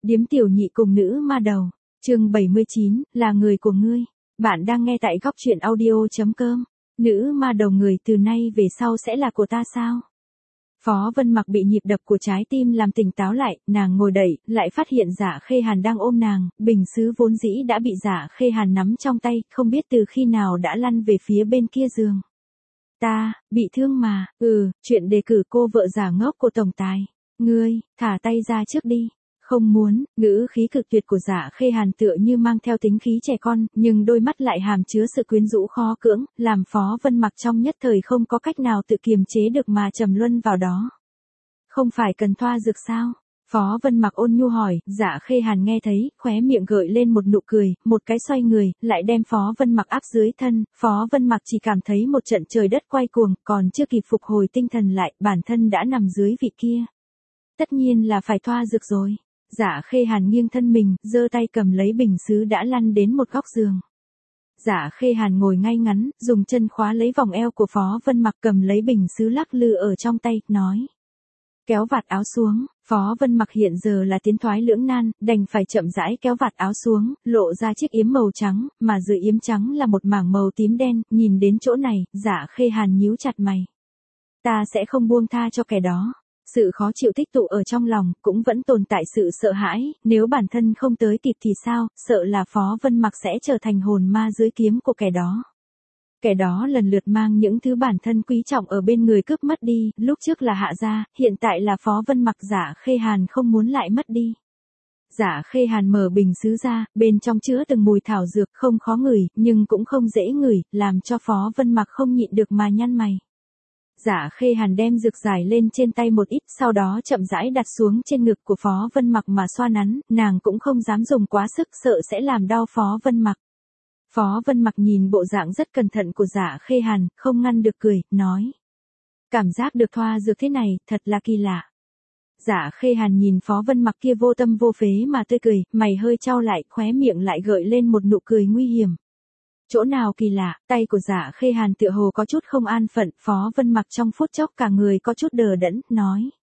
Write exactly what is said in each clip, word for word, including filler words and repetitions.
Điếm tiểu nhị cùng nữ ma đầu. Chương bảy mươi chín, là người của ngươi. Bạn đang nghe tại góc truyện audio chấm com. Nữ ma đầu, người từ nay về sau sẽ là của ta sao? Phó Vân Mặc bị nhịp đập của trái tim làm tỉnh táo lại, nàng ngồi dậy, lại phát hiện Dạ Khê Hàn đang ôm nàng, bình sứ vốn dĩ đã bị Dạ Khê Hàn nắm trong tay, không biết từ khi nào đã lăn về phía bên kia giường. Ta, bị thương mà, ừ, chuyện đề cử cô vợ giả ngốc của tổng tài. Ngươi, thả tay ra trước đi. Không muốn, ngữ khí cực tuyệt của Dạ Khê Hàn tựa như mang theo tính khí trẻ con, nhưng đôi mắt lại hàm chứa sự quyến rũ khó cưỡng, làm Phó Vân Mặc trong nhất thời không có cách nào tự kiềm chế được mà trầm luân vào đó. Không phải cần thoa dược sao? Phó Vân Mặc ôn nhu hỏi. Dạ Khê Hàn nghe thấy, khóe miệng gợi lên một nụ cười, một cái xoay người, lại đem Phó Vân Mặc áp dưới thân. Phó Vân Mặc chỉ cảm thấy một trận trời đất quay cuồng, còn chưa kịp phục hồi tinh thần lại, bản thân đã nằm dưới vị kia. Tất nhiên là phải thoa dược rồi. Dạ Khê Hàn nghiêng thân mình, giơ tay cầm lấy bình sứ đã lăn đến một góc giường. Dạ Khê Hàn ngồi ngay ngắn, dùng chân khóa lấy vòng eo của Phó Vân Mặc, cầm lấy bình sứ lắc lư ở trong tay, nói. Kéo vạt áo xuống. Phó Vân Mặc hiện giờ là tiến thoái lưỡng nan, đành phải chậm rãi kéo vạt áo xuống, lộ ra chiếc yếm màu trắng, mà dưới yếm trắng là một mảng màu tím đen. Nhìn đến chỗ này, Dạ Khê Hàn nhíu chặt mày. Ta sẽ không buông tha cho kẻ đó. Sự khó chịu tích tụ ở trong lòng, cũng vẫn tồn tại sự sợ hãi, nếu bản thân không tới kịp thì sao, sợ là Phó Vân Mặc sẽ trở thành hồn ma dưới kiếm của kẻ đó. Kẻ đó lần lượt mang những thứ bản thân quý trọng ở bên người cướp mất đi, lúc trước là Hạ gia, hiện tại là Phó Vân Mặc. Dạ Khê Hàn không muốn lại mất đi. Dạ Khê Hàn mở bình sứ ra, bên trong chứa từng mùi thảo dược, không khó ngửi, nhưng cũng không dễ ngửi, làm cho Phó Vân Mặc không nhịn được mà nhăn mày. Dạ Khê Hàn đem dược giải lên trên tay một ít, sau đó chậm rãi đặt xuống trên ngực của Phó Vân Mặc mà xoa nắn, nàng cũng không dám dùng quá sức, sợ sẽ làm đau Phó Vân Mặc. Phó Vân Mặc nhìn bộ dạng rất cẩn thận của Dạ Khê Hàn, không ngăn được cười, nói. Cảm giác được thoa dược thế này, thật là kỳ lạ. Dạ Khê Hàn nhìn Phó Vân Mặc kia vô tâm vô phế mà tươi cười, mày hơi cau lại, khóe miệng lại gợi lên một nụ cười nguy hiểm. Chỗ nào kỳ lạ? Tay của Dạ Khê Hàn tựa hồ có chút không an phận. Phó Vân Mặc trong phút chốc cả người có chút đờ đẫn, nói.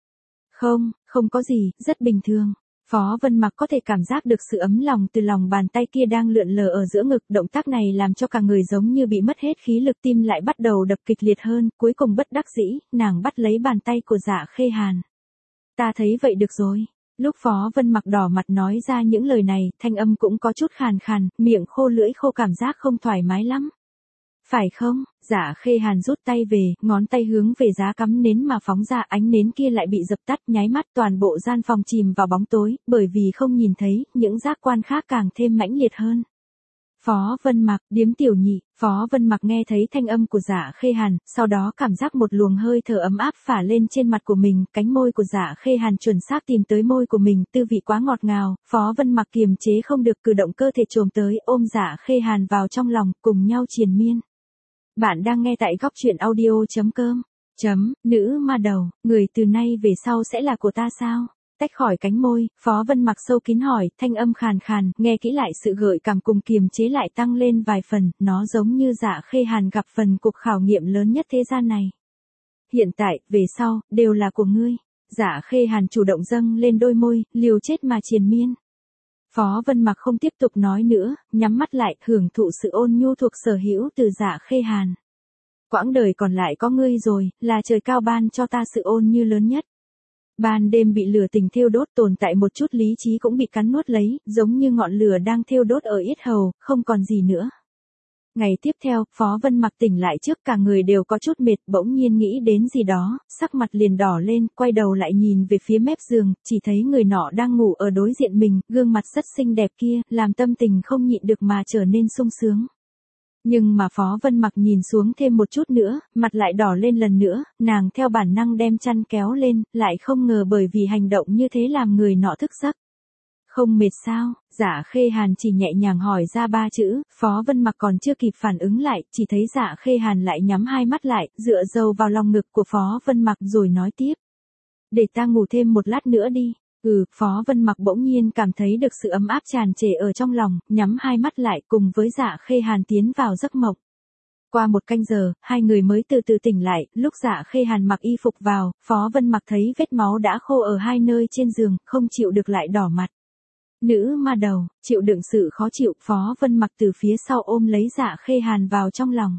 Không, không có gì, rất bình thường. Phó Vân Mặc có thể cảm giác được sự ấm lòng từ lòng bàn tay kia đang lượn lờ ở giữa ngực, động tác này làm cho cả người giống như bị mất hết khí lực, tim lại bắt đầu đập kịch liệt hơn, cuối cùng bất đắc dĩ, nàng bắt lấy bàn tay của Dạ Khê Hàn. Ta thấy vậy được rồi. Lúc Phó Vân Mặc đỏ mặt nói ra những lời này, thanh âm cũng có chút khàn khàn, miệng khô lưỡi khô, cảm giác không thoải mái lắm. Phải không? Dạ Khê Hàn rút tay về, ngón tay hướng về giá cắm nến mà phóng ra, ánh nến kia lại bị dập tắt, nháy mắt toàn bộ gian phòng chìm vào bóng tối, bởi vì không nhìn thấy, những giác quan khác càng thêm mãnh liệt hơn. Phó Vân Mặc, Điếm tiểu nhị. Phó Vân Mặc nghe thấy thanh âm của Dạ Khê Hàn, sau đó cảm giác một luồng hơi thở ấm áp phả lên trên mặt của mình, cánh môi của Dạ Khê Hàn chuẩn xác tìm tới môi của mình, tư vị quá ngọt ngào, Phó Vân Mặc kiềm chế không được cử động cơ thể trồm tới, ôm Dạ Khê Hàn vào trong lòng, cùng nhau triền miên. Bạn đang nghe tại góc truyện audio chấm com. Chấm, nữ ma đầu, người từ nay về sau sẽ là của ta sao? Tách khỏi cánh môi, Phó Vân Mặc sâu kín hỏi, thanh âm khàn khàn, nghe kỹ lại sự gợi cảm cùng kiềm chế lại tăng lên vài phần, nó giống như Dạ Khê Hàn gặp phần cuộc khảo nghiệm lớn nhất thế gian này. Hiện tại, về sau, đều là của ngươi. Dạ Khê Hàn chủ động dâng lên đôi môi, liều chết mà triền miên. Phó Vân Mặc không tiếp tục nói nữa, nhắm mắt lại, hưởng thụ sự ôn nhu thuộc sở hữu từ Dạ Khê Hàn. Quãng đời còn lại có ngươi rồi, là trời cao ban cho ta sự ôn như lớn nhất. Ban đêm bị lửa tình thiêu đốt, tồn tại một chút lý trí cũng bị cắn nuốt lấy, giống như ngọn lửa đang thiêu đốt ở yết hầu, không còn gì nữa. Ngày tiếp theo, Phó Vân Mặc tỉnh lại trước cả người đều có chút mệt, bỗng nhiên nghĩ đến gì đó, sắc mặt liền đỏ lên, quay đầu lại nhìn về phía mép giường, chỉ thấy người nọ đang ngủ ở đối diện mình, gương mặt rất xinh đẹp kia, làm tâm tình không nhịn được mà trở nên sung sướng. Nhưng mà Phó Vân Mặc nhìn xuống thêm một chút nữa, mặt lại đỏ lên lần nữa, nàng theo bản năng đem chăn kéo lên, lại không ngờ bởi vì hành động như thế làm người nọ thức giấc. Không mệt sao? Dạ Khê Hàn chỉ nhẹ nhàng hỏi ra ba chữ, Phó Vân Mặc còn chưa kịp phản ứng lại, chỉ thấy Dạ Khê Hàn lại nhắm hai mắt lại, dựa dầu vào lòng ngực của Phó Vân Mặc rồi nói tiếp. Để ta ngủ thêm một lát nữa đi. Ừ, Phó Vân Mặc bỗng nhiên cảm thấy được sự ấm áp tràn trề ở trong lòng, nhắm hai mắt lại cùng với Dạ Khê Hàn tiến vào giấc mộng. Qua một canh giờ, hai người mới từ từ tỉnh lại, lúc Dạ Khê Hàn mặc y phục vào, Phó Vân Mặc thấy vết máu đã khô ở hai nơi trên giường, không chịu được lại đỏ mặt. Nữ ma đầu, chịu đựng sự khó chịu, Phó Vân Mặc từ phía sau ôm lấy Dạ Khê Hàn vào trong lòng.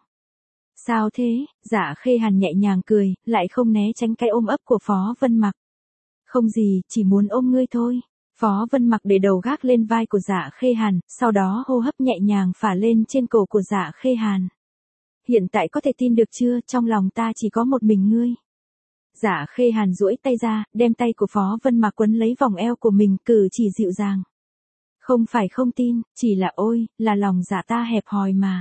Sao thế? Dạ Khê Hàn nhẹ nhàng cười, lại không né tránh cái ôm ấp của Phó Vân Mặc. Không gì, chỉ muốn ôm ngươi thôi. Phó Vân Mặc để đầu gác lên vai của Dạ Khê Hàn, sau đó hô hấp nhẹ nhàng phả lên trên cổ của Dạ Khê Hàn. Hiện tại có thể tin được chưa, trong lòng ta chỉ có một mình ngươi. Dạ Khê Hàn duỗi tay ra, đem tay của Phó Vân Mặc quấn lấy vòng eo của mình, cử chỉ dịu dàng. Không phải không tin, chỉ là ôi, là lòng dạ ta hẹp hòi mà.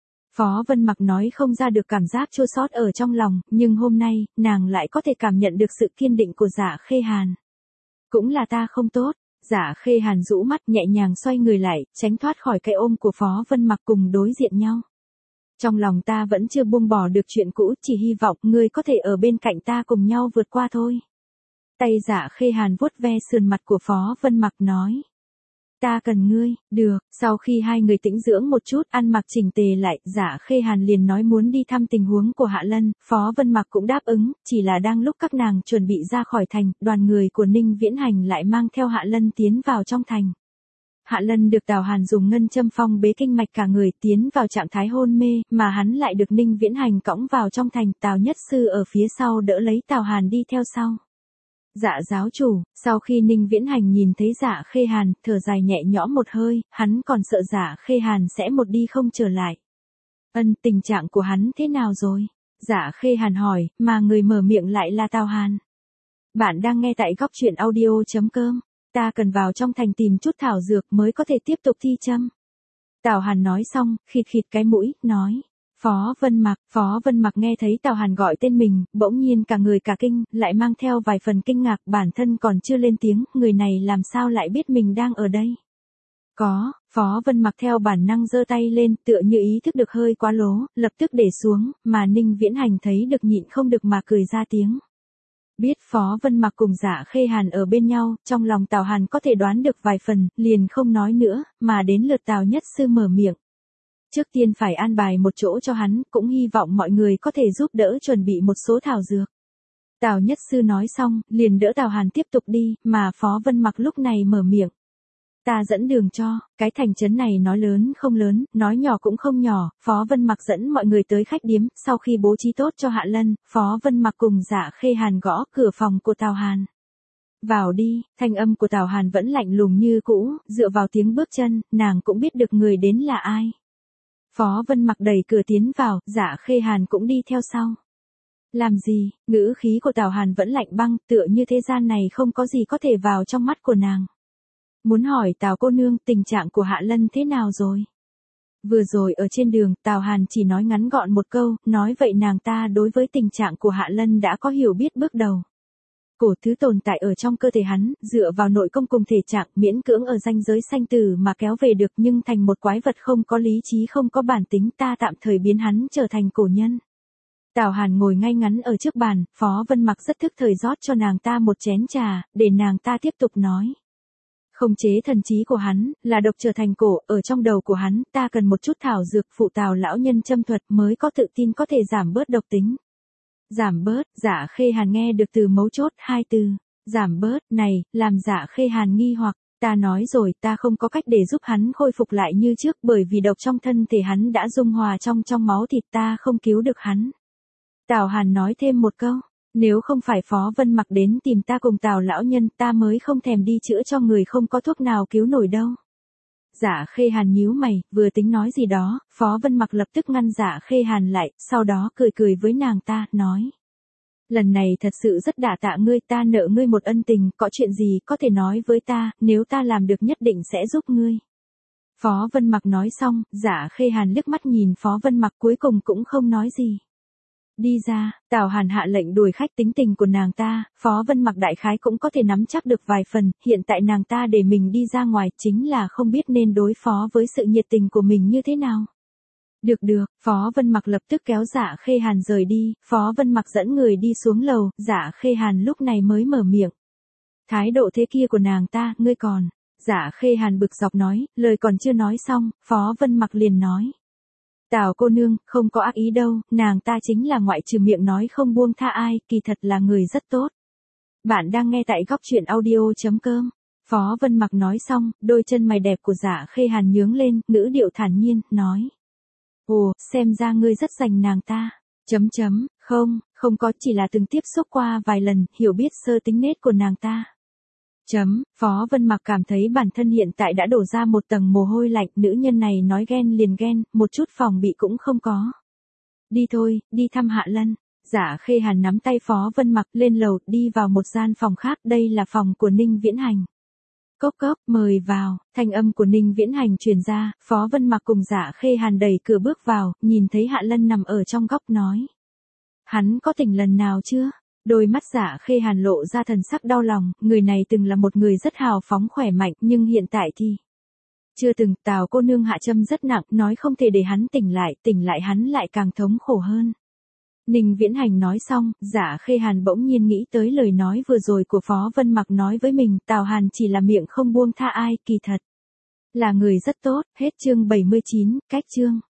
Phó Vân Mặc nói không ra được cảm giác chua xót ở trong lòng, nhưng hôm nay, nàng lại có thể cảm nhận được sự kiên định của Dạ Khê Hàn. Cũng là ta không tốt. Dạ Khê Hàn rũ mắt nhẹ nhàng xoay người lại, tránh thoát khỏi cái ôm của Phó Vân Mặc cùng đối diện nhau. Trong lòng ta vẫn chưa buông bỏ được chuyện cũ, chỉ hy vọng ngươi có thể ở bên cạnh ta cùng nhau vượt qua thôi. Tay Dạ Khê Hàn vuốt ve sườn mặt của Phó Vân Mặc nói. Ta cần ngươi, được. Sau khi hai người tĩnh dưỡng một chút, ăn mặc chỉnh tề lại, Dạ Khê Hàn liền nói muốn đi thăm tình huống của Hạ Lân, Phó Vân Mặc cũng đáp ứng, chỉ là đang lúc các nàng chuẩn bị ra khỏi thành, đoàn người của Ninh Viễn Hành lại mang theo Hạ Lân tiến vào trong thành. Hạ Lân được Tào Hàn dùng ngân châm phong bế kinh mạch cả người, tiến vào trạng thái hôn mê, mà hắn lại được Ninh Viễn Hành cõng vào trong thành, Tào Nhất Sư ở phía sau đỡ lấy Tào Hàn đi theo sau. Dạ giáo chủ, sau khi Ninh Viễn Hành nhìn thấy Dạ Khê Hàn, thở dài nhẹ nhõm một hơi, hắn còn sợ Dạ Khê Hàn sẽ một đi không trở lại. Ân, tình trạng của hắn thế nào rồi? Dạ Khê Hàn hỏi, mà người mở miệng lại là Tào Hàn. Bạn đang nghe tại góc truyện audio chấm com. Ta cần vào trong thành tìm chút thảo dược mới có thể tiếp tục thi châm. Tào Hàn nói xong, khịt khịt cái mũi, nói. Phó Vân Mặc, Phó Vân Mặc nghe thấy Tào Hàn gọi tên mình, bỗng nhiên cả người cả kinh, lại mang theo vài phần kinh ngạc, bản thân còn chưa lên tiếng, người này làm sao lại biết mình đang ở đây. Có, Phó Vân Mặc theo bản năng giơ tay lên, tựa như ý thức được hơi quá lố, lập tức để xuống, mà Ninh Viễn Hành thấy được nhịn không được mà cười ra tiếng. Biết Phó Vân Mặc cùng Dạ Khê Hàn ở bên nhau, trong lòng Tào Hàn có thể đoán được vài phần, liền không nói nữa, mà đến lượt Tào Nhất Sư mở miệng. Trước tiên phải an bài một chỗ cho hắn, cũng hy vọng mọi người có thể giúp đỡ chuẩn bị một số thảo dược. Tào Nhất Sư nói xong, liền đỡ Tào Hàn tiếp tục đi, mà Phó Vân Mặc lúc này mở miệng. Ta dẫn đường cho, cái thành trấn này nói lớn không lớn, nói nhỏ cũng không nhỏ, Phó Vân Mặc dẫn mọi người tới khách điếm, sau khi bố trí tốt cho Hạ Lân, Phó Vân Mặc cùng Dạ Khê Hàn gõ cửa phòng của Tào Hàn. Vào đi, thanh âm của Tào Hàn vẫn lạnh lùng như cũ, dựa vào tiếng bước chân, nàng cũng biết được người đến là ai. Phó Vân Mặc đẩy cửa tiến vào, Dạ Khê Hàn cũng đi theo sau. Làm gì, ngữ khí của Tào Hàn vẫn lạnh băng, tựa như thế gian này không có gì có thể vào trong mắt của nàng. Muốn hỏi Tào cô nương, tình trạng của Hạ Lân thế nào rồi? Vừa rồi ở trên đường, Tào Hàn chỉ nói ngắn gọn một câu, nói vậy nàng ta đối với tình trạng của Hạ Lân đã có hiểu biết bước đầu. Cổ thứ tồn tại ở trong cơ thể hắn, dựa vào nội công cùng thể trạng, miễn cưỡng ở ranh giới sanh tử mà kéo về được, nhưng thành một quái vật không có lý trí, không có bản tính, ta tạm thời biến hắn trở thành cổ nhân. Tào Hàn ngồi ngay ngắn ở trước bàn, Phó Vân Mặc rất thức thời rót cho nàng ta một chén trà, để nàng ta tiếp tục nói. Không chế thần trí của hắn, là độc trở thành cổ, ở trong đầu của hắn, ta cần một chút thảo dược phụ Tào lão nhân châm thuật mới có tự tin có thể giảm bớt độc tính. Giảm bớt, Dạ Khê Hàn nghe được từ mấu chốt, hai từ, giảm bớt, này, làm Dạ Khê Hàn nghi hoặc, ta nói rồi, ta không có cách để giúp hắn khôi phục lại như trước, bởi vì độc trong thân thể hắn đã dung hòa trong trong máu thịt, ta không cứu được hắn. Tào Hàn nói thêm một câu, nếu không phải Phó Vân Mặc đến tìm ta cùng Tào lão nhân, ta mới không thèm đi chữa cho người không có thuốc nào cứu nổi đâu. Dạ Khê Hàn nhíu mày, vừa tính nói gì đó, Phó Vân Mặc lập tức ngăn Dạ Khê Hàn lại, sau đó cười cười với nàng ta, nói. Lần này thật sự rất đả tạ ngươi, ta nợ ngươi một ân tình, có chuyện gì có thể nói với ta, nếu ta làm được nhất định sẽ giúp ngươi. Phó Vân Mặc nói xong, Dạ Khê Hàn liếc mắt nhìn Phó Vân Mặc cuối cùng cũng không nói gì. Đi ra, Tào Hàn hạ lệnh đuổi khách, tính tình của nàng ta, Phó Vân Mặc đại khái cũng có thể nắm chắc được vài phần, hiện tại nàng ta để mình đi ra ngoài chính là không biết nên đối phó với sự nhiệt tình của mình như thế nào. Được được, Phó Vân Mặc lập tức kéo Dạ Khê Hàn rời đi, Phó Vân Mặc dẫn người đi xuống lầu, Dạ Khê Hàn lúc này mới mở miệng. Thái độ thế kia của nàng ta, ngươi còn. Dạ Khê Hàn bực dọc nói, lời còn chưa nói xong, Phó Vân Mặc liền nói. Tào cô nương, không có ác ý đâu, nàng ta chính là ngoại trừ miệng nói không buông tha ai, kỳ thật là người rất tốt. Bạn đang nghe tại góc truyện audio chấm com. Phó Vân Mặc nói xong, đôi chân mày đẹp của Dạ Khê Hàn nhướng lên, ngữ điệu thản nhiên, nói. Ồ, xem ra ngươi rất dành nàng ta. Chấm chấm, không, không có, chỉ là từng tiếp xúc qua vài lần, hiểu biết sơ tính nết của nàng ta. Chấm, Phó Vân Mặc cảm thấy bản thân hiện tại đã đổ ra một tầng mồ hôi lạnh, nữ nhân này nói ghen liền ghen, một chút phòng bị cũng không có. Đi thôi, đi thăm Hạ Lân. Dạ Khê Hàn nắm tay Phó Vân Mặc lên lầu, đi vào một gian phòng khác, đây là phòng của Ninh Viễn Hành. Cốc cốc, mời vào, thanh âm của Ninh Viễn Hành truyền ra, Phó Vân Mặc cùng Dạ Khê Hàn đẩy cửa bước vào, nhìn thấy Hạ Lân nằm ở trong góc nói. Hắn có tỉnh lần nào chưa? Đôi mắt Dạ Khê Hàn lộ ra thần sắc đau lòng, người này từng là một người rất hào phóng khỏe mạnh, nhưng hiện tại thì... Chưa từng, Tào cô nương hạ châm rất nặng, nói không thể để hắn tỉnh lại, tỉnh lại hắn lại càng thống khổ hơn. Ninh Viễn Hành nói xong, Dạ Khê Hàn bỗng nhiên nghĩ tới lời nói vừa rồi của Phó Vân Mặc nói với mình, Tào Hàn chỉ là miệng không buông tha ai, kỳ thật. Là người rất tốt, hết chương bảy mươi chín, cách chương.